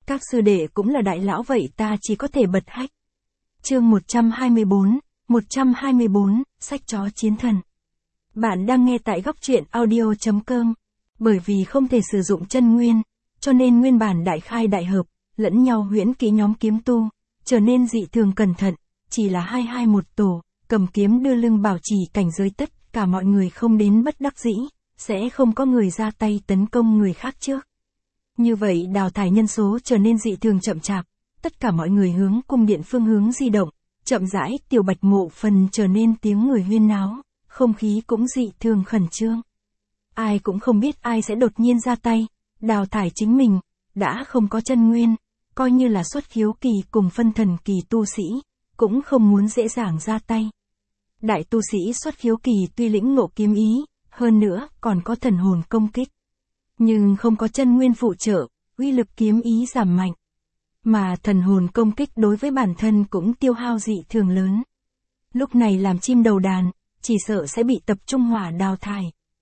Các sư đệ cũng là đại lão vậy ta chỉ có thể bật hách. Chương 124, sách chó chiến thần. Bạn đang nghe tại góc truyện audio.com. Bởi vì không thể sử dụng chân nguyên, cho nên nguyên bản đại khai đại hợp, lẫn nhau huyễn kỹ nhóm kiếm tu, trở nên dị thường cẩn thận, chỉ là hai một tổ, cầm kiếm đưa lưng bảo trì cảnh giới, tất cả mọi người không đến bất đắc dĩ, sẽ không có người ra tay tấn công người khác trước. Như vậy đào thải nhân số trở nên dị thường chậm chạp, tất cả mọi người hướng cung điện phương hướng di động, chậm rãi Tiểu Bạch mộ phần trở nên tiếng người huyên náo, không khí cũng dị thường khẩn trương. Ai cũng không biết ai sẽ đột nhiên ra tay, đào thải chính mình, đã không có chân nguyên, coi như là xuất khiếu kỳ cùng phân thần kỳ tu sĩ, cũng không muốn dễ dàng ra tay. Đại tu sĩ xuất khiếu kỳ tuy lĩnh ngộ kiếm ý, hơn nữa còn có thần hồn công kích, nhưng không có chân nguyên phụ trợ, uy lực kiếm ý giảm mạnh. Mà thần hồn công kích đối với bản thân cũng tiêu hao dị thường lớn. Lúc này làm chim đầu đàn, chỉ sợ sẽ bị tập trung hỏa đào thải.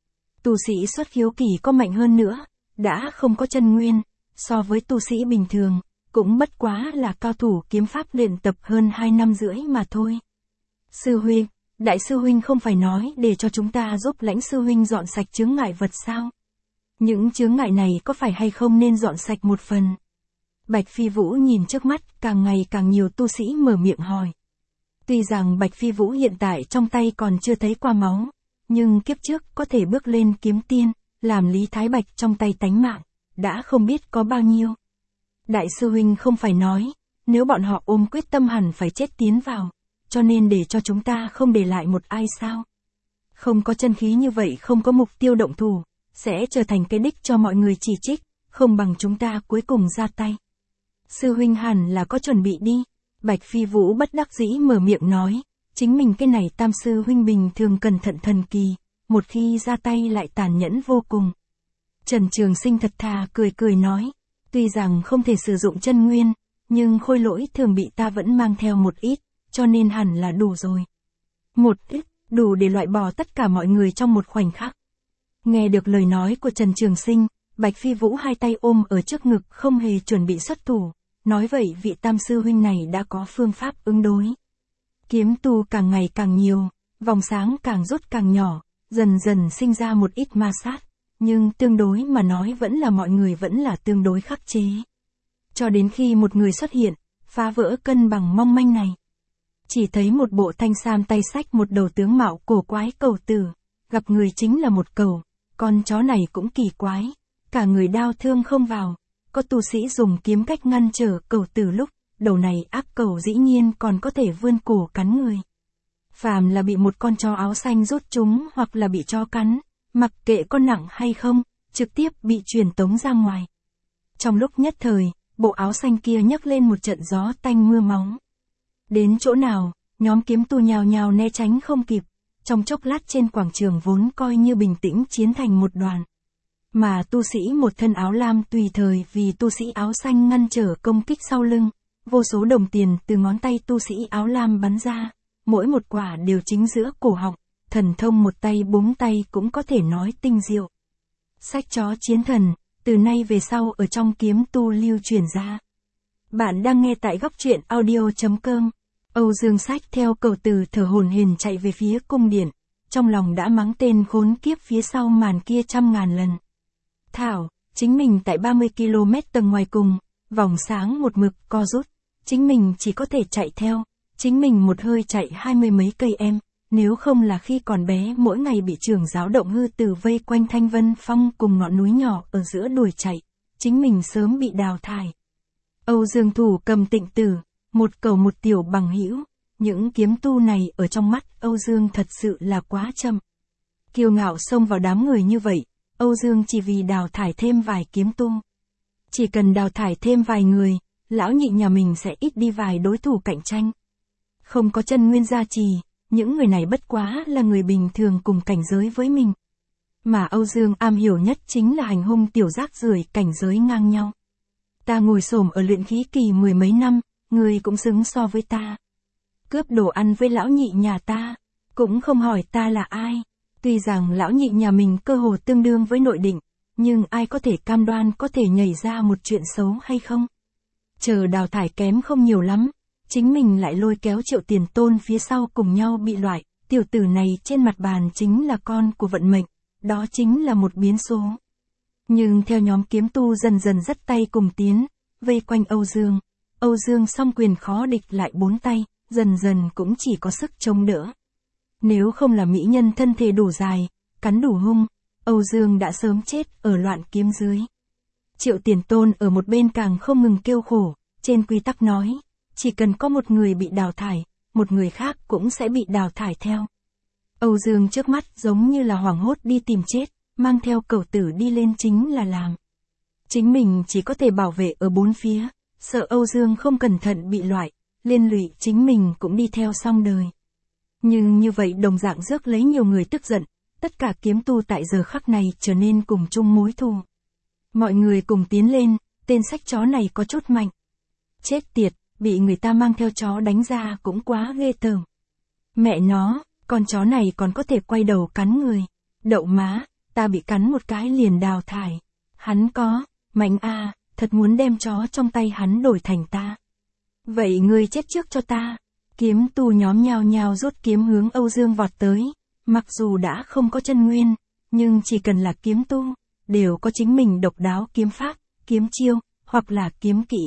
Tu sĩ xuất khiếu kỳ có mạnh hơn nữa, đã không có chân nguyên, so với tu sĩ bình thường, cũng bất quá là cao thủ kiếm pháp luyện tập hơn 2 năm rưỡi mà thôi. Sư huynh, đại sư huynh không phải nói để cho chúng ta giúp Lãnh sư huynh dọn sạch chướng ngại vật sao? Những chướng ngại này có phải hay không nên dọn sạch một phần? Bạch Phi Vũ nhìn trước mắt càng ngày càng nhiều tu sĩ mở miệng hỏi. Tuy rằng Bạch Phi Vũ hiện tại trong tay còn chưa thấy qua máu, nhưng kiếp trước có thể bước lên kiếm tiên, làm Lý Thái Bạch trong tay tánh mạng, đã không biết có bao nhiêu. Đại sư huynh không phải nói, nếu bọn họ ôm quyết tâm hẳn phải chết tiến vào, cho nên để cho chúng ta không để lại một ai sao? Không có chân khí như vậy, không có mục tiêu động thủ, sẽ trở thành cái đích cho mọi người chỉ trích, không bằng chúng ta cuối cùng ra tay. Sư huynh hẳn là có chuẩn bị đi. Bạch Phi Vũ bất đắc dĩ mở miệng nói, chính mình cái này tam sư huynh bình thường cẩn thận thần kỳ, một khi ra tay lại tàn nhẫn vô cùng. Trần Trường Sinh thật thà cười cười nói, tuy rằng không thể sử dụng chân nguyên, nhưng khôi lỗi thường bị ta vẫn mang theo một ít, cho nên hẳn là đủ rồi. Một ít, đủ để loại bỏ tất cả mọi người trong một khoảnh khắc. Nghe được lời nói của Trần Trường Sinh, Bạch Phi Vũ hai tay ôm ở trước ngực không hề chuẩn bị xuất thủ, nói vậy vị tam sư huynh này đã có phương pháp ứng đối. Kiếm tu càng ngày càng nhiều, vòng sáng càng rút càng nhỏ, dần dần sinh ra một ít ma sát, nhưng tương đối mà nói vẫn là mọi người vẫn là tương đối khắc chế. Cho đến khi một người xuất hiện, phá vỡ cân bằng mong manh này. Chỉ thấy một bộ thanh sam tay xách một đầu tướng mạo cổ quái cầu tử, gặp người chính là một cầu, con chó này cũng kỳ quái, cả người đao thương không vào, có tu sĩ dùng kiếm cách ngăn trở cầu tử lúc, đầu này ác cầu dĩ nhiên còn có thể vươn cổ cắn người. Phàm là bị một con chó áo xanh rút chúng hoặc là bị chó cắn, mặc kệ có nặng hay không, trực tiếp bị truyền tống ra ngoài. Trong lúc nhất thời, bộ áo xanh kia nhấc lên một trận gió tanh mưa máu. Đến chỗ nào, nhóm kiếm tu nhào nhào né tránh không kịp, trong chốc lát trên quảng trường vốn coi như bình tĩnh chiến thành một đoàn. Mà tu sĩ một thân áo lam tùy thời vì tu sĩ áo xanh ngăn trở công kích sau lưng, vô số đồng tiền từ ngón tay tu sĩ áo lam bắn ra, mỗi một quả đều chính giữa cổ họng, thần thông một tay búng tay cũng có thể nói tinh diệu. Sách chó chiến thần, từ nay về sau ở trong kiếm tu lưu truyền ra. Bạn đang nghe tại góc truyện audio.com. Âu Dương Sách theo cầu từ thở hổn hển chạy về phía cung điện, trong lòng đã mắng tên khốn kiếp phía sau màn kia 100.000 lần. Thảo, chính mình tại 30 km tầng ngoài cùng, vòng sáng một mực co rút, chính mình chỉ có thể chạy theo, chính mình một hơi chạy 20 mấy cây em, nếu không là khi còn bé mỗi ngày bị trưởng giáo Động Hư Tử vây quanh Thanh Vân Phong cùng ngọn núi nhỏ ở giữa đuổi chạy, chính mình sớm bị đào thải. Âu Dương Thủ cầm Tịnh Tử, một cầu một tiểu bằng hữu, những kiếm tu này ở trong mắt Âu Dương thật sự là quá chậm. Kiêu ngạo xông vào đám người như vậy, Âu Dương chỉ vì đào thải thêm vài kiếm tu. Chỉ cần đào thải thêm vài người, lão nhị nhà mình sẽ ít đi vài đối thủ cạnh tranh. Không có chân nguyên gia trì, những người này bất quá là người bình thường cùng cảnh giới với mình. Mà Âu Dương am hiểu nhất chính là hành hung tiểu rác rưởi cảnh giới ngang nhau. Ta ngồi xổm ở luyện khí kỳ 10 mấy năm, người cũng xứng so với ta. Cướp đồ ăn với lão nhị nhà ta, cũng không hỏi ta là ai. Tuy rằng lão nhị nhà mình cơ hồ tương đương với nội định, nhưng ai có thể cam đoan có thể nhảy ra một chuyện xấu hay không? Chờ đào thải kém không nhiều lắm, chính mình lại lôi kéo Triệu Tiền Tôn phía sau cùng nhau bị loại, tiểu tử này trên mặt bàn chính là con của vận mệnh, đó chính là một biến số. Nhưng theo nhóm kiếm tu dần dần dắt tay cùng tiến, vây quanh Âu Dương song quyền khó địch lại bốn tay, dần dần cũng chỉ có sức chống đỡ. Nếu không là mỹ nhân thân thể đủ dài, cắn đủ hung, Âu Dương đã sớm chết ở loạn kiếm dưới. Triệu Tiền Tôn ở một bên càng không ngừng kêu khổ, trên quy tắc nói, chỉ cần có một người bị đào thải, một người khác cũng sẽ bị đào thải theo. Âu Dương trước mắt giống như là hoảng hốt đi tìm chết, mang theo cẩu tử đi lên chính là làm. Chính mình chỉ có thể bảo vệ ở bốn phía, sợ Âu Dương không cẩn thận bị loại, liên lụy chính mình cũng đi theo xong đời. Nhưng như vậy đồng dạng rước lấy nhiều người tức giận, tất cả kiếm tu tại giờ khắc này trở nên cùng chung mối thù. Mọi người cùng tiến lên, tên sách chó này có chút mạnh. Chết tiệt, bị người ta mang theo chó đánh ra cũng quá ghê tởm. Mẹ nó, con chó này còn có thể quay đầu cắn người. Đậu má, ta bị cắn một cái liền đào thải. Hắn có, mạnh a, thật muốn đem chó trong tay hắn đổi thành ta. Vậy ngươi chết trước cho ta. Kiếm tu nhóm nhao nhao rút kiếm hướng Âu Dương vọt tới. Mặc dù đã không có chân nguyên, nhưng chỉ cần là kiếm tu, đều có chính mình độc đáo kiếm pháp, kiếm chiêu, hoặc là kiếm kỹ.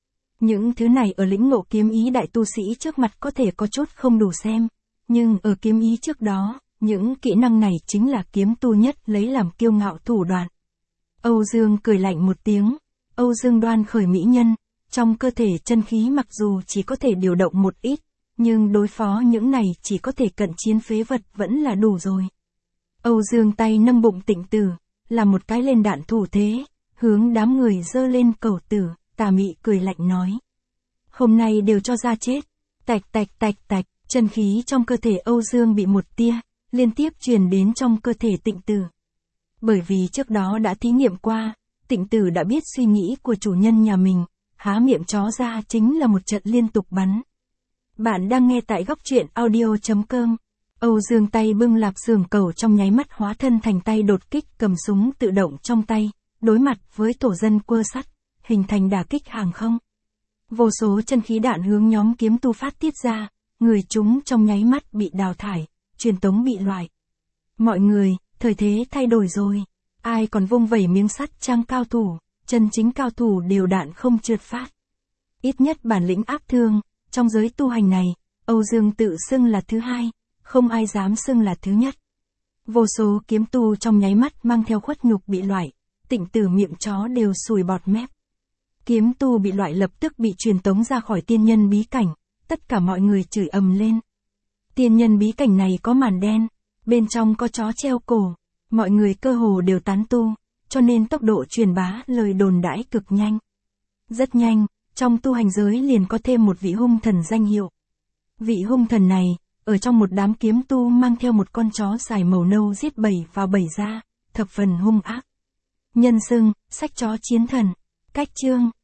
Những thứ này ở lĩnh ngộ kiếm ý đại tu sĩ trước mặt có thể có chút không đủ xem, nhưng ở kiếm ý trước đó, những kỹ năng này chính là kiếm tu nhất lấy làm kiêu ngạo thủ đoạn. Âu Dương cười lạnh một tiếng, Âu Dương đoan khởi mỹ nhân, trong cơ thể chân khí mặc dù chỉ có thể điều động một ít, nhưng đối phó những này chỉ có thể cận chiến phế vật vẫn là đủ rồi. Âu Dương tay nâng bụng Tịnh Tử, làm một cái lên đạn thủ thế, hướng đám người giơ lên cẩu tử, tà mị cười lạnh nói. Hôm nay đều cho ra chết, tạch tạch tạch tạch, chân khí trong cơ thể Âu Dương bị một tia, liên tiếp truyền đến trong cơ thể Tịnh Tử. Bởi vì trước đó đã thí nghiệm qua, Tịnh Tử đã biết suy nghĩ của chủ nhân nhà mình, há miệng chó ra chính là một trận liên tục bắn. Bạn đang nghe tại góc truyện audio.com. Âu Dương tay bưng lạp xưởng cẩu trong nháy mắt hóa thân thành tay đột kích cầm súng tự động trong tay, đối mặt với thổ dân quơ sắt, hình thành đả kích hàng không. Vô số chân khí đạn hướng nhóm kiếm tu phát tiết ra, người chúng trong nháy mắt bị đào thải, truyền tống bị loại. Mọi người, thời thế thay đổi rồi, ai còn vung vẩy miếng sắt trang cao thủ, chân chính cao thủ đều đạn không trượt phát. Ít nhất bản lĩnh áp thương, trong giới tu hành này, Âu Dương tự xưng là thứ hai, không ai dám xưng là thứ nhất. Vô số kiếm tu trong nháy mắt mang theo khuất nhục bị loại, Tịnh Tử miệng chó đều sùi bọt mép. Kiếm tu bị loại lập tức bị truyền tống ra khỏi tiên nhân bí cảnh, tất cả mọi người chửi ầm lên. Tiên nhân bí cảnh này có màn đen, bên trong có chó treo cổ, mọi người cơ hồ đều tán tu, cho nên tốc độ truyền bá lời đồn đãi cực nhanh. Rất nhanh, trong tu hành giới liền có thêm một vị hung thần danh hiệu. Vị hung thần này, ở trong một đám kiếm tu mang theo một con chó dài màu nâu giết bầy vào bầy ra, thập phần hung ác. Nhân xưng, sách chó chiến thần. Cách chương